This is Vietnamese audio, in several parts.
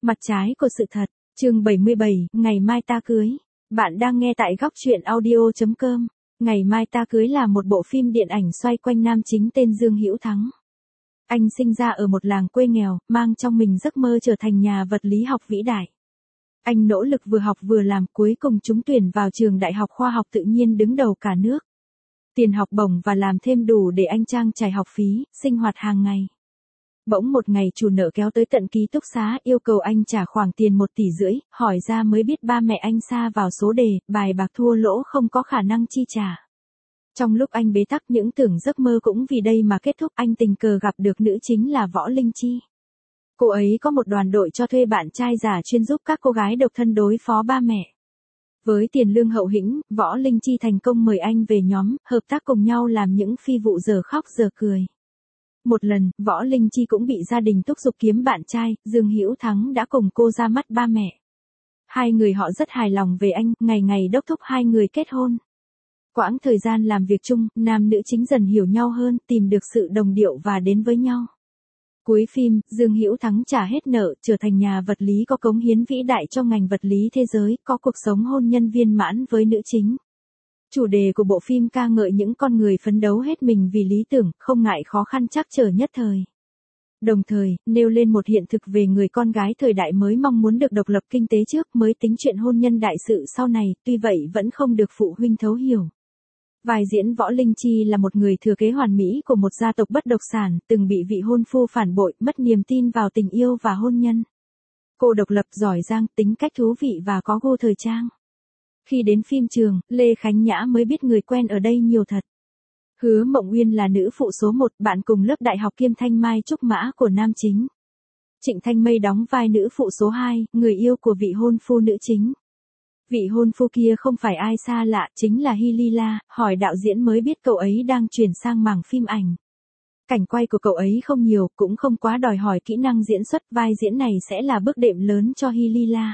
Mặt trái của sự thật, chương 77, Ngày mai ta cưới. Bạn đang nghe tại góc truyện audio.com. Ngày mai ta cưới là một bộ phim điện ảnh xoay quanh nam chính tên Dương Hữu Thắng. Anh sinh ra ở một làng quê nghèo, mang trong mình giấc mơ trở thành nhà vật lý học vĩ đại. Anh nỗ lực vừa học vừa làm, cuối cùng trúng tuyển vào trường Đại học Khoa học Tự nhiên đứng đầu cả nước. Tiền học bổng và làm thêm đủ để anh trang trải học phí, sinh hoạt hàng ngày. Bỗng một ngày chủ nợ kéo tới tận ký túc xá yêu cầu anh trả khoản tiền 1,5 tỷ, hỏi ra mới biết ba mẹ anh sa vào số đề, bài bạc thua lỗ không có khả năng chi trả. Trong lúc anh bế tắc những tưởng giấc mơ cũng vì đây mà kết thúc, anh tình cờ gặp được nữ chính là Võ Linh Chi. Cô ấy có một đoàn đội cho thuê bạn trai giả chuyên giúp các cô gái độc thân đối phó ba mẹ. Với tiền lương hậu hĩnh, Võ Linh Chi thành công mời anh về nhóm, hợp tác cùng nhau làm những phi vụ giờ khóc giờ cười. Một lần, Võ Linh Chi cũng bị gia đình thúc giục kiếm bạn trai, Dương Hữu Thắng đã cùng cô ra mắt ba mẹ. Hai người họ rất hài lòng về anh, ngày ngày đốc thúc hai người kết hôn. Quãng thời gian làm việc chung, nam nữ chính dần hiểu nhau hơn, tìm được sự đồng điệu và đến với nhau. Cuối phim, Dương Hữu Thắng trả hết nợ, trở thành nhà vật lý có cống hiến vĩ đại cho ngành vật lý thế giới, có cuộc sống hôn nhân viên mãn với nữ chính. Chủ đề của bộ phim ca ngợi những con người phấn đấu hết mình vì lý tưởng, không ngại khó khăn trắc trở nhất thời. Đồng thời, nêu lên một hiện thực về người con gái thời đại mới mong muốn được độc lập kinh tế trước mới tính chuyện hôn nhân đại sự sau này, tuy vậy vẫn không được phụ huynh thấu hiểu. Vai diễn Võ Linh Chi là một người thừa kế hoàn mỹ của một gia tộc bất động sản, từng bị vị hôn phu phản bội, mất niềm tin vào tình yêu và hôn nhân. Cô độc lập, giỏi giang, tính cách thú vị và có gu thời trang. Khi đến phim trường, Lê Khánh Nhã mới biết người quen ở đây nhiều thật. Hứa Mộng Uyên là nữ phụ số 1, bạn cùng lớp đại học kiêm Thanh Mai Trúc Mã của nam chính. Trịnh Thanh Mây đóng vai nữ phụ số 2, người yêu của vị hôn phu nữ chính. Vị hôn phu kia không phải ai xa lạ, chính là Hy Lila, hỏi đạo diễn mới biết cậu ấy đang chuyển sang mảng phim ảnh. Cảnh quay của cậu ấy không nhiều, cũng không quá đòi hỏi kỹ năng diễn xuất, vai diễn này sẽ là bước đệm lớn cho Hy Lila.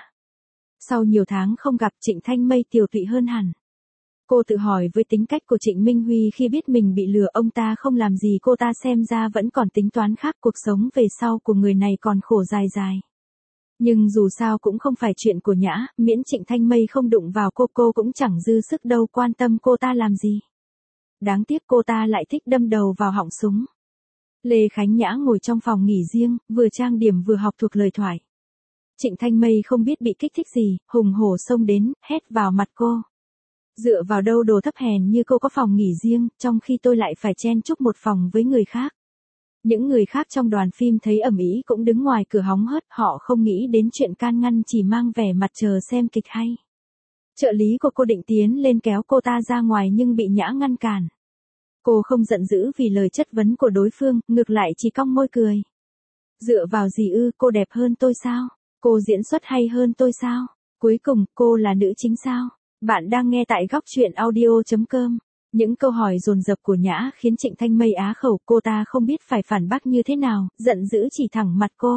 Sau nhiều tháng không gặp, Trịnh Thanh Mây tiều tụy hơn hẳn. Cô tự hỏi với tính cách của Trịnh Minh Huy khi biết mình bị lừa, ông ta không làm gì cô ta xem ra vẫn còn tính toán khác, cuộc sống về sau của người này còn khổ dài dài. Nhưng dù sao cũng không phải chuyện của Nhã, miễn Trịnh Thanh Mây không đụng vào cô cũng chẳng dư sức đâu quan tâm cô ta làm gì. Đáng tiếc cô ta lại thích đâm đầu vào họng súng. Lê Khánh Nhã ngồi trong phòng nghỉ riêng, vừa trang điểm vừa học thuộc lời thoại. Trịnh Thanh Mây không biết bị kích thích gì, hùng hổ xông đến, hét vào mặt cô. Dựa vào đâu đồ thấp hèn như cô có phòng nghỉ riêng, trong khi tôi lại phải chen chúc một phòng với người khác. Những người khác trong đoàn phim thấy ầm ĩ cũng đứng ngoài cửa hóng hớt, họ không nghĩ đến chuyện can ngăn, chỉ mang vẻ mặt chờ xem kịch hay. Trợ lý của cô định tiến lên kéo cô ta ra ngoài nhưng bị Nhã ngăn cản. Cô không giận dữ vì lời chất vấn của đối phương, ngược lại chỉ cong môi cười. Dựa vào gì ư, cô đẹp hơn tôi sao? Cô diễn xuất hay hơn tôi sao? Cuối cùng, cô là nữ chính sao? Bạn đang nghe tại góc truyện audio.com. Những câu hỏi dồn dập của Nhã khiến Trịnh Thanh Mây á khẩu, cô ta không biết phải phản bác như thế nào, giận dữ chỉ thẳng mặt cô.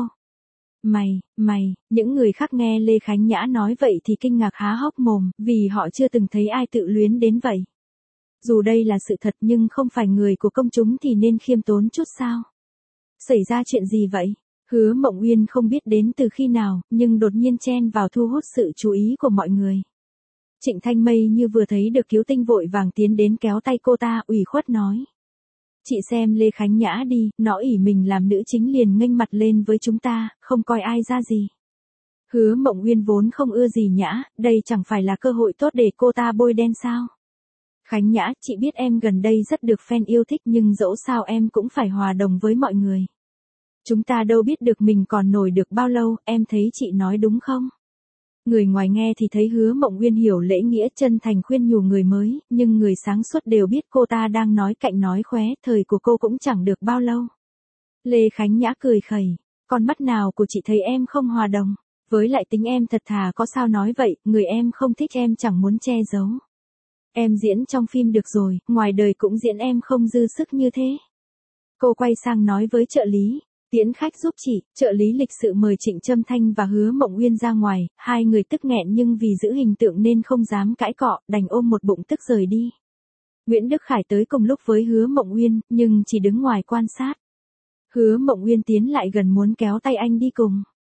Mày, những người khác nghe Lê Khánh Nhã nói vậy thì kinh ngạc há hốc mồm, vì họ chưa từng thấy ai tự luyến đến vậy. Dù đây là sự thật nhưng không phải người của công chúng thì nên khiêm tốn chút sao? Xảy ra chuyện gì vậy? Hứa Mộng Uyên không biết đến từ khi nào, nhưng đột nhiên chen vào thu hút sự chú ý của mọi người. Trịnh Thanh Mây như vừa thấy được cứu tinh vội vàng tiến đến kéo tay cô ta, ủy khuất nói. Chị xem Lê Khánh Nhã đi, nó ỷ mình làm nữ chính liền nghênh mặt lên với chúng ta, không coi ai ra gì. Hứa Mộng Uyên vốn không ưa gì Nhã, đây chẳng phải là cơ hội tốt để cô ta bôi đen sao? Khánh Nhã, chị biết em gần đây rất được fan yêu thích nhưng dẫu sao em cũng phải hòa đồng với mọi người. Chúng ta đâu biết được mình còn nổi được bao lâu, em thấy chị nói đúng không? Người ngoài nghe thì thấy Hứa Mộng Uyên hiểu lễ nghĩa, chân thành khuyên nhủ người mới, nhưng người sáng suốt đều biết cô ta đang nói cạnh nói khóe, thời của cô cũng chẳng được bao lâu. Lê Khánh Nhã cười khẩy, con mắt nào của chị thấy em không hòa đồng, với lại tính em thật thà có sao nói vậy, người em không thích em chẳng muốn che giấu. Em diễn trong phim được rồi, ngoài đời cũng diễn em không dư sức như thế. Cô quay sang nói với trợ lý. Tiễn khách giúp chị, trợ lý lịch sự mời Trịnh Trâm Thanh và Hứa Mộng Uyên ra ngoài, hai người tức nghẹn nhưng vì giữ hình tượng nên không dám cãi cọ, đành ôm một bụng tức rời đi. Nguyễn Đức Khải tới cùng lúc với Hứa Mộng Uyên, nhưng chỉ đứng ngoài quan sát. Hứa Mộng Uyên tiến lại gần muốn kéo tay anh đi cùng.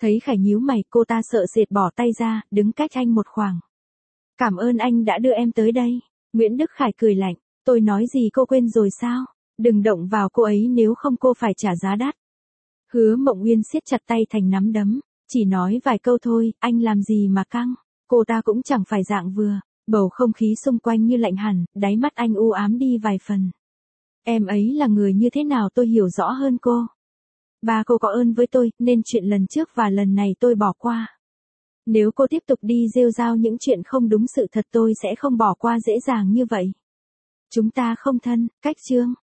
Thấy Khải nhíu mày, cô ta sợ sệt bỏ tay ra, đứng cách anh một khoảng. Cảm ơn anh đã đưa em tới đây. Nguyễn Đức Khải cười lạnh, tôi nói gì cô quên rồi sao? Đừng động vào cô ấy nếu không cô phải trả giá đắt. Hứa Mộng Uyên siết chặt tay thành nắm đấm, chỉ nói vài câu thôi, anh làm gì mà căng. Cô ta cũng chẳng phải dạng vừa, bầu không khí xung quanh như lạnh hẳn, đáy mắt anh u ám đi vài phần. Em ấy là người như thế nào tôi hiểu rõ hơn cô. Ba cô có ơn với tôi, nên chuyện lần trước và lần này tôi bỏ qua. Nếu cô tiếp tục đi rêu rao những chuyện không đúng sự thật tôi sẽ không bỏ qua dễ dàng như vậy. Chúng ta không thân, cách chương.